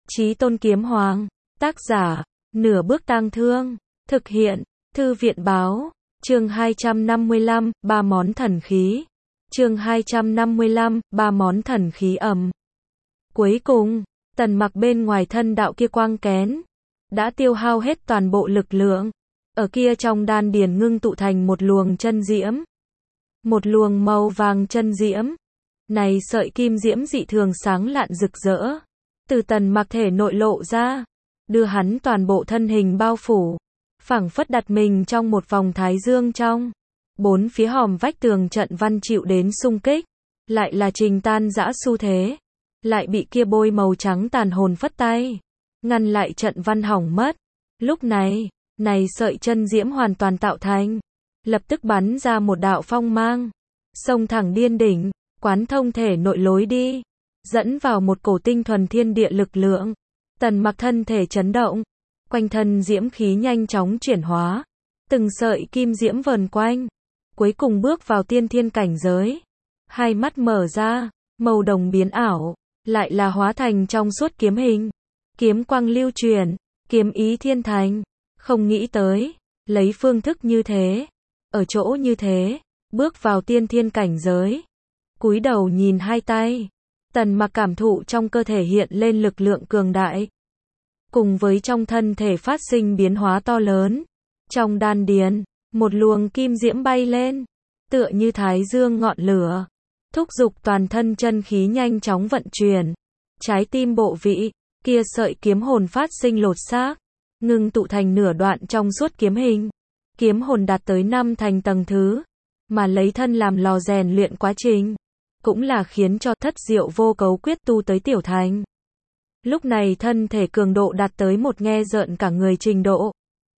Chí Tôn Kiếm Hoàng. Tác giả, Nửa Bước Tang Thương. Thực hiện, Thư viện Báo. Chương 255, ba món thần khí. Chương 255, ba món thần khí ầm. Cuối cùng, Tần Mặc bên ngoài thân đạo kia quang kén, đã tiêu hao hết toàn bộ lực lượng. Ở kia trong đan điền ngưng tụ thành một luồng chân diễm. Một luồng màu vàng chân diễm. Này sợi kim diễm dị thường sáng lạn rực rỡ. Từ Tần Mặc thể nội lộ ra, đưa hắn toàn bộ thân hình bao phủ. Phảng phất đặt mình trong một vòng thái dương trong. Bốn phía hòm vách tường trận văn chịu đến xung kích. Lại là trình tan rã xu thế. Lại bị kia bôi màu trắng tàn hồn phất tay. Ngăn lại trận văn hỏng mất. Lúc này, sợi chân diễm hoàn toàn tạo thành. Lập tức bắn ra một đạo phong mang. Xông thẳng điên đỉnh, quán thông thể nội lối đi. Dẫn vào một cổ tinh thuần thiên địa lực lượng. Tần Mặc thân thể chấn động. Quanh thân diễm khí nhanh chóng chuyển hóa. Từng sợi kim diễm vờn quanh. Cuối cùng bước vào tiên thiên cảnh giới. Hai mắt mở ra, màu đồng biến ảo. Lại là hóa thành trong suốt kiếm hình. Kiếm quang lưu truyền, kiếm ý thiên thành. Không nghĩ tới, lấy phương thức như thế, ở chỗ như thế, bước vào tiên thiên cảnh giới. Cúi đầu nhìn hai tay, Tần Mặc cảm thụ trong cơ thể hiện lên lực lượng cường đại. Cùng với trong thân thể phát sinh biến hóa to lớn. Trong đan điền, một luồng kim diễm bay lên, tựa như thái dương ngọn lửa. Thúc giục toàn thân chân khí nhanh chóng vận chuyển. Trái tim bộ vị, kia sợi kiếm hồn phát sinh lột xác. Ngưng tụ thành nửa đoạn trong suốt kiếm hình. Kiếm hồn đạt tới 5 thành tầng thứ. Mà lấy thân làm lò rèn luyện quá trình. Cũng là khiến cho thất diệu vô cấu quyết tu tới tiểu thành. Lúc này thân thể cường độ đạt tới một nghe rợn cả người trình độ.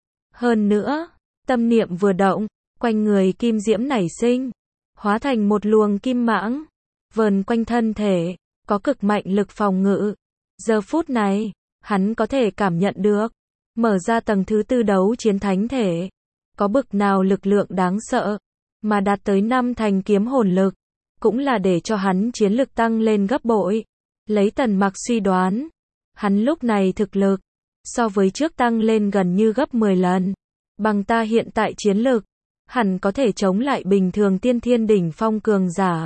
Hơn nữa, tâm niệm vừa động, quanh người kim diễm nảy sinh. Hóa thành một luồng kim mãng. Vờn quanh thân thể, có cực mạnh lực phòng ngự. Giờ phút này, hắn có thể cảm nhận được. Mở ra tầng thứ tư đấu chiến thánh thể. Có bực nào lực lượng đáng sợ. Mà đạt tới 5 thành kiếm hồn lực. Cũng là để cho hắn chiến lực tăng lên gấp bội. Lấy Tần Mặc suy đoán. Hắn lúc này thực lực. So với trước tăng lên gần như gấp 10 lần. Bằng ta hiện tại chiến lực. Hẳn có thể chống lại bình thường tiên thiên đỉnh phong cường giả.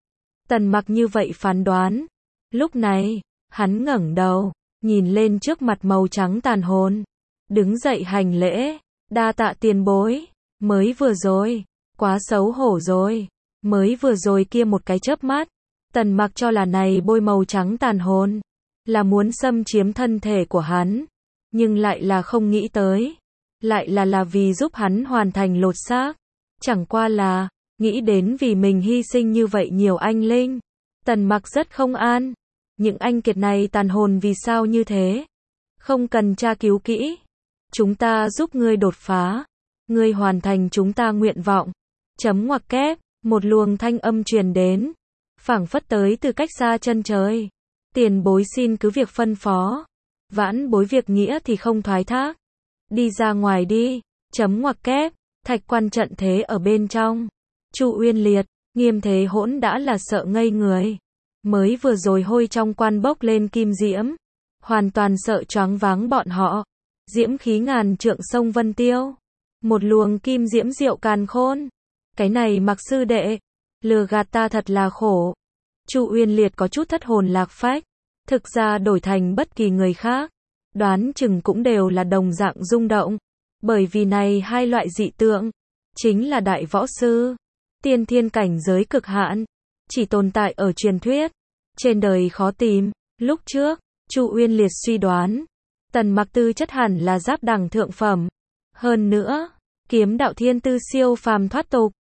Tần Mặc như vậy phán đoán. Lúc này, hắn ngẩng đầu. Nhìn lên trước mặt màu trắng tàn hồn. Đứng dậy hành lễ. Đa tạ tiền bối. Mới vừa rồi. Quá xấu hổ rồi. Mới vừa rồi kia một cái chớp mắt. Tần Mặc cho là này bôi màu trắng tàn hồn. Là muốn xâm chiếm thân thể của hắn. Nhưng lại là không nghĩ tới. Lại là vì giúp hắn hoàn thành lột xác. Chẳng qua là, nghĩ đến vì mình hy sinh như vậy nhiều anh linh. Tần Mặc rất không an. Những anh kiệt này tàn hồn vì sao như thế? Không cần tra cứu kỹ. Chúng ta giúp ngươi đột phá. Ngươi hoàn thành chúng ta nguyện vọng. Chấm ngoặc kép, một luồng thanh âm truyền đến. Phảng phất tới từ cách xa chân trời. Tiền bối xin cứ việc phân phó. Vãn bối việc nghĩa thì không thoái thác. Đi ra ngoài đi. Chấm ngoặc kép, thạch quan trận thế ở bên trong. Chu Uyên Liệt, Nghiêm Thế Hỗn đã là sợ ngây người. Mới vừa rồi hôi trong quan bốc lên kim diễm. Hoàn toàn sợ choáng váng bọn họ. Diễm khí ngàn trượng sông Vân Tiêu. Một luồng kim diễm diệu càn khôn. Cái này Mặc sư đệ. Lừa gạt ta thật là khổ. Chu Uyên Liệt có chút thất hồn lạc phách. Thực ra đổi thành bất kỳ người khác. Đoán chừng cũng đều là đồng dạng rung động. Bởi vì này hai loại dị tượng. Chính là đại võ sư. Tiên thiên cảnh giới cực hạn. Chỉ tồn tại ở truyền thuyết. Trên đời khó tìm. Lúc trước, Chu Uyên Liệt suy đoán. Tần Mặc tư chất hẳn là giáp đẳng thượng phẩm. Hơn nữa, kiếm đạo thiên tư siêu phàm thoát tục.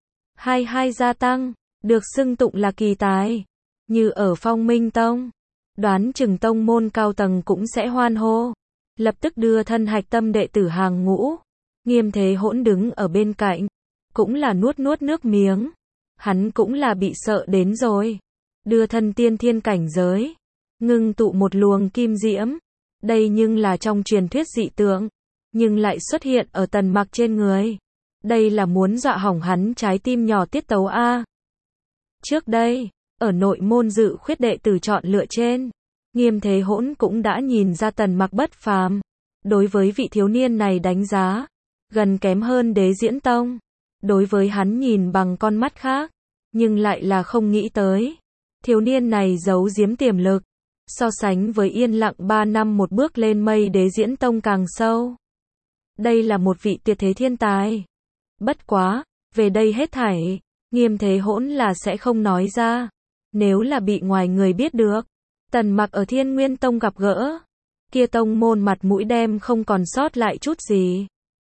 22 gia tăng. Được xưng tụng là kỳ tài. Như ở Phong Minh Tông. Đoán chừng tông môn cao tầng cũng sẽ hoan hô. Lập tức đưa thân hạch tâm đệ tử hàng ngũ. Nghiêm Thế Hỗn đứng ở bên cạnh. Cũng là nuốt nước miếng. Hắn cũng là bị sợ đến rồi. Đưa thân tiên thiên cảnh giới. Ngưng tụ một luồng kim diễm. Đây nhưng là trong truyền thuyết dị tượng. Nhưng lại xuất hiện ở Tần Mặc trên người. Đây là muốn dọa hỏng hắn trái tim nhỏ tiết tấu A. Trước đây, ở nội môn dự khuyết đệ tử chọn lựa trên. Nghiêm Thế Hỗn cũng đã nhìn ra Tần Mặc bất phàm. Đối với vị thiếu niên này đánh giá gần kém hơn Đế Diễn Tông. Đối với hắn nhìn bằng con mắt khác, nhưng lại là không nghĩ tới. Thiếu niên này giấu giếm tiềm lực, so sánh với yên lặng 3 năm một bước lên mây Đế Diễn Tông càng sâu. Đây là một vị tuyệt thế thiên tài. Bất quá, về đây hết thảy, Nghiêm Thế Hỗn là sẽ không nói ra. Nếu là bị ngoài người biết được, Tần Mặc ở Thiên Nguyên Tông gặp gỡ, kia tông môn mặt mũi đem không còn sót lại chút gì.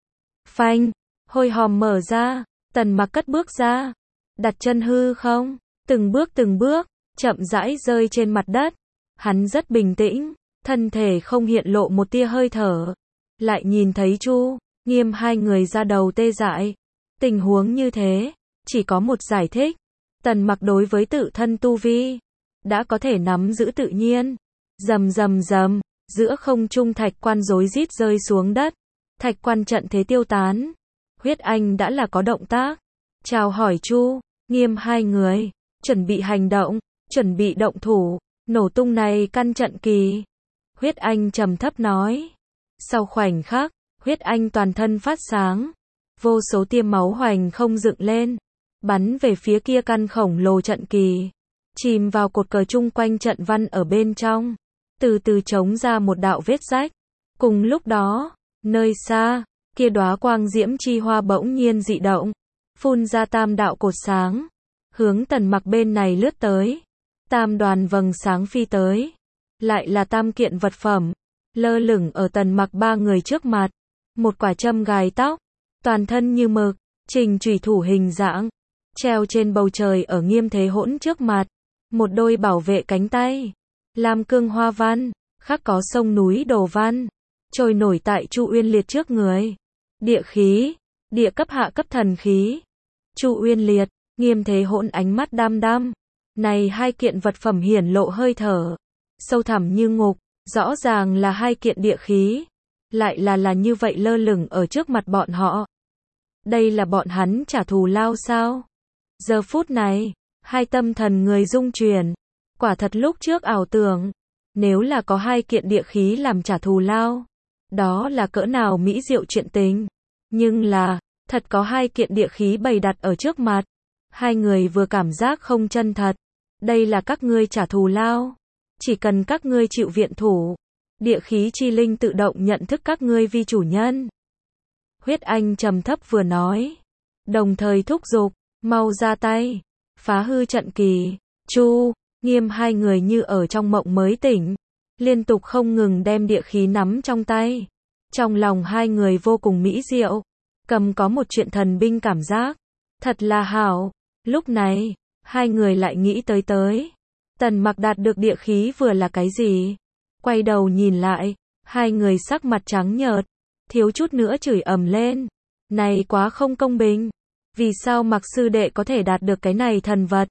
Phanh, hôi hòm mở ra, Tần Mặc cất bước ra, đặt chân hư không, từng bước, chậm rãi rơi trên mặt đất. Hắn rất bình tĩnh, thân thể không hiện lộ một tia hơi thở. Lại nhìn thấy Chu, Nghiêm hai người ra đầu tê dại. Tình huống như thế, chỉ có một giải thích. Tần Mặc đối với tự thân tu vi, đã có thể nắm giữ tự nhiên. Rầm rầm rầm, giữa không trung thạch quan rối rít rơi xuống đất. Thạch quan trận thế tiêu tán. Huyết Anh đã là có động tác. Chào hỏi Chu, Nghiêm hai người, chuẩn bị hành động, chuẩn bị động thủ, nổ tung này căn trận kỳ. Huyết Anh trầm thấp nói. Sau khoảnh khắc, Huyết Anh toàn thân phát sáng. Vô số tia máu hoành không dựng lên, bắn về phía kia căn khổng lồ trận kỳ, chìm vào cột cờ chung quanh trận văn ở bên trong, từ từ chống ra một đạo vết rách. Cùng lúc đó, nơi xa, kia đóa quang diễm chi hoa bỗng nhiên dị động, phun ra tam đạo cột sáng, hướng Tần Mặc bên này lướt tới. Tam đoàn vầng sáng phi tới, lại là tam kiện vật phẩm, lơ lửng ở Tần Mặc ba người trước mặt. Một quả châm gài tóc, toàn thân như mực, trình chủy thủ hình dạng, treo trên bầu trời ở Nghiêm Thế Hỗn trước mặt. Một đôi bảo vệ cánh tay, lam cương hoa văn, khắc có sông núi đồ văn, trôi nổi tại Chu Uyên Liệt trước người. Địa khí, địa cấp hạ cấp thần khí. Chu Uyên Liệt, Nghiêm Thế Hỗn ánh mắt đăm đăm. Này hai kiện vật phẩm hiển lộ hơi thở sâu thẳm như ngục, rõ ràng là hai kiện địa khí, lại là như vậy lơ lửng ở trước mặt bọn họ. Đây là bọn hắn trả thù lao sao? Giờ phút này, hai tâm thần người rung chuyển, quả thật lúc trước ảo tưởng, nếu là có hai kiện địa khí làm trả thù lao, đó là cỡ nào mỹ diệu chuyện tình. Nhưng là, thật có hai kiện địa khí bày đặt ở trước mặt. Hai người vừa cảm giác không chân thật. Đây là các ngươi trả thù lao. Chỉ cần các ngươi chịu viện thủ, địa khí chi linh tự động nhận thức các ngươi vi chủ nhân. Huyết Anh trầm thấp vừa nói, đồng thời thúc giục, mau ra tay, phá hư trận kỳ. Chu, Nghiêm hai người như ở trong mộng mới tỉnh, liên tục không ngừng đem địa khí nắm trong tay. Trong lòng hai người vô cùng mỹ diệu, cầm có một chuyện thần binh cảm giác, thật là hảo. Lúc này, hai người lại nghĩ tới, Tần Mặc đạt được địa khí vừa là cái gì? Quay đầu nhìn lại, hai người sắc mặt trắng nhợt, thiếu chút nữa chửi ầm lên. Này quá không công bình. Vì sao Mặc sư đệ có thể đạt được cái này thần vật?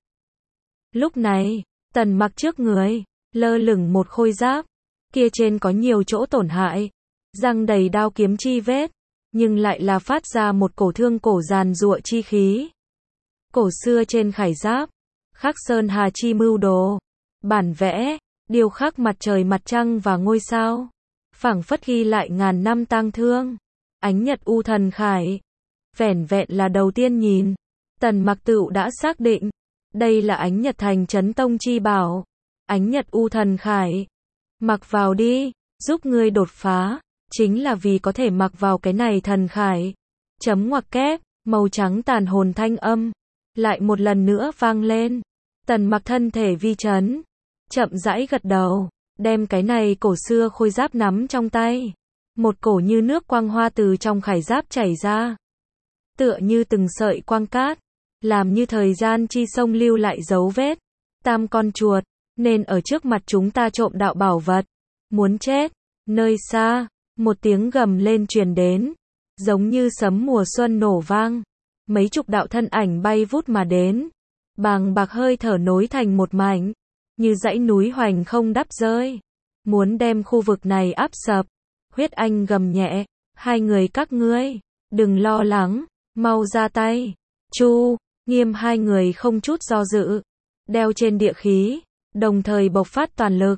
Lúc này, Tần Mặc trước người, lơ lửng một khôi giáp, kia trên có nhiều chỗ tổn hại, răng đầy đao kiếm chi vết, nhưng lại là phát ra một cổ thương cổ giàn giụa chi khí. Cổ xưa trên khải giáp, khắc sơn hà chi mưu đồ, bản vẽ, điêu khắc mặt trời mặt trăng và ngôi sao, phảng phất ghi lại ngàn năm tang thương. Ánh nhật u thần khải, vẻn vẹn là đầu tiên nhìn, Tần Mặc tựu đã xác định, đây là ánh nhật thành chấn tông chi bảo. Ánh nhật u thần khải, mặc vào đi, giúp ngươi đột phá, chính là vì có thể mặc vào cái này thần khải. Chấm ngoặc kép, màu trắng tàn hồn thanh âm, lại một lần nữa vang lên. Tần Mặc thân thể vi chấn, chậm rãi gật đầu, đem cái này cổ xưa khôi giáp nắm trong tay. Một cổ như nước quang hoa từ trong khải giáp chảy ra, tựa như từng sợi quang cát, làm như thời gian chi sông lưu lại dấu vết. Tam con chuột, nên ở trước mặt chúng ta trộm đạo bảo vật, muốn chết. Nơi xa, một tiếng gầm lên truyền đến, giống như sấm mùa xuân nổ vang. Mấy chục đạo thân ảnh bay vút mà đến, bàng bạc hơi thở nối thành một mảnh, như dãy núi hoành không đắp rơi, muốn đem khu vực này áp sập. Huyết Anh gầm nhẹ, hai người các ngươi, đừng lo lắng, mau ra tay. Chu, Nghiêm hai người không chút do dự, đeo trên địa khí, đồng thời bộc phát toàn lực.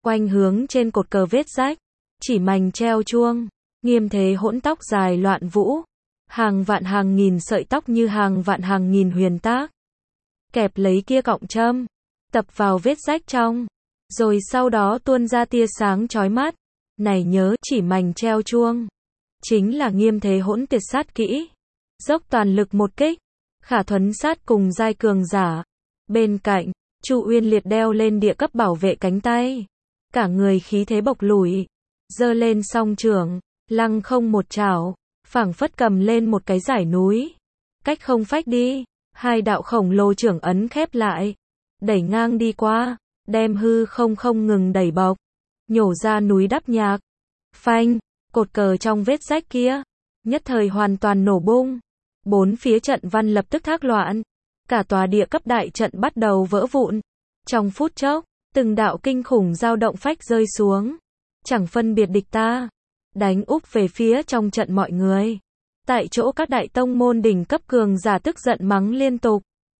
oanh hướng trên cột cờ vết rách, chỉ mảnh treo chuông, Nghiêm Thế Hỗn tóc dài loạn vũ, hàng vạn hàng nghìn sợi tóc như hàng vạn hàng nghìn huyền tác, kẹp lấy kia cọng châm, tập vào vết rách trong, rồi sau đó tuôn ra tia sáng chói mắt. Này nhớ, chỉ mảnh treo chuông, chính là Nghiêm Thế Hỗn tuyệt sát kỹ, dốc toàn lực một kích, khả thuấn sát cùng giai cường giả. Bên cạnh, Chu Uyên Liệt đeo lên địa cấp bảo vệ cánh tay, cả người khí thế bộc lủi, giơ lên song trưởng, lăng không một chảo, phảng phất cầm lên một cái dải núi, cách không phách đi, hai đạo khổng lồ trưởng ấn khép lại, đẩy ngang đi qua, đem hư không không ngừng đẩy bọc, nhổ ra núi đắp nhạc. Phanh, cột cờ trong vết rách kia, nhất thời hoàn toàn nổ bung, bốn phía trận văn lập tức thác loạn, cả tòa địa cấp đại trận bắt đầu vỡ vụn. Trong phút chốc, từng đạo kinh khủng dao động phách rơi xuống, chẳng phân biệt địch ta, đánh úp về phía trong trận mọi người. Tại chỗ các đại tông môn đỉnh cấp cường giả tức giận mắng liên tục,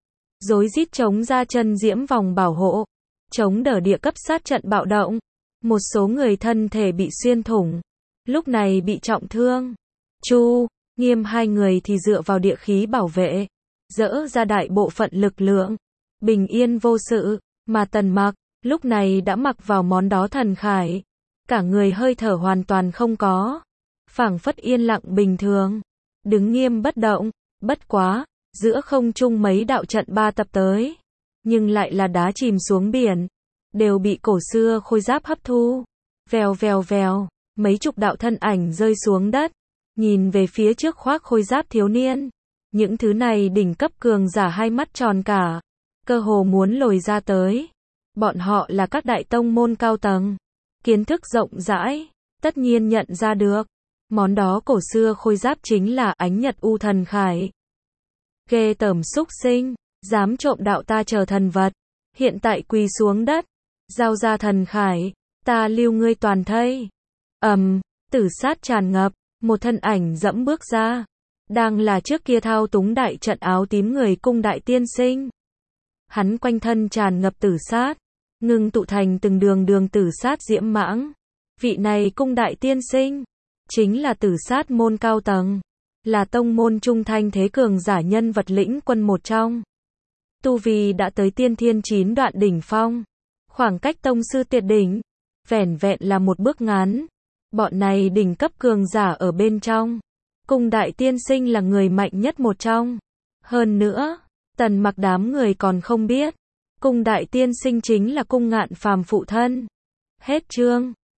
rối rít chống ra chân diễm vòng bảo hộ, chống đỡ địa cấp sát trận bạo động. Một số người thân thể bị xuyên thủng, lúc này bị trọng thương. Chu, Nghiêm hai người thì dựa vào địa khí bảo vệ, dỡ ra đại bộ phận lực lượng, bình yên vô sự, mà Tần Mặc, lúc này đã mặc vào món đó thần khải, cả người hơi thở hoàn toàn không có, phảng phất yên lặng bình thường, đứng nghiêm bất động. Bất quá, giữa không trung mấy đạo trận ba tập tới, nhưng lại là đá chìm xuống biển, đều bị cổ xưa khôi giáp hấp thu. Vèo vèo vèo, mấy chục đạo thân ảnh rơi xuống đất, nhìn về phía trước khoác khôi giáp thiếu niên. Những thứ này đỉnh cấp cường giả hai mắt tròn cả, cơ hồ muốn lồi ra tới. Bọn họ là các đại tông môn cao tầng, kiến thức rộng rãi, tất nhiên nhận ra được. Món đó cổ xưa khôi giáp chính là Ánh Nhật U Thần Khải. Ghê tởm xúc sinh, dám trộm đạo ta chờ thần vật, hiện tại quỳ xuống đất, giao ra thần khải, ta lưu ngươi toàn thây. Tử sát tràn ngập, một thân ảnh dẫm bước ra, đang là trước kia thao túng đại trận áo tím người Cung Đại Tiên Sinh. Hắn quanh thân tràn ngập tử sát, ngưng tụ thành từng đường đường tử sát diễm mãng. Vị này Cung Đại Tiên Sinh, chính là tử sát môn cao tầng, là tông môn trung thanh thế cường giả nhân vật lĩnh quân một trong. Tu vi đã tới tiên thiên 9 đoạn đỉnh phong, khoảng cách tông sư tuyệt đỉnh, vẻn vẹn là một bước ngắn. Bọn này đỉnh cấp cường giả ở bên trong, Cung Đại Tiên Sinh là người mạnh nhất một trong. Hơn nữa, Tần Mặc đám người còn không biết, Cung Đại Tiên Sinh chính là Cung Ngạn Phàm phụ thân. Hết chương.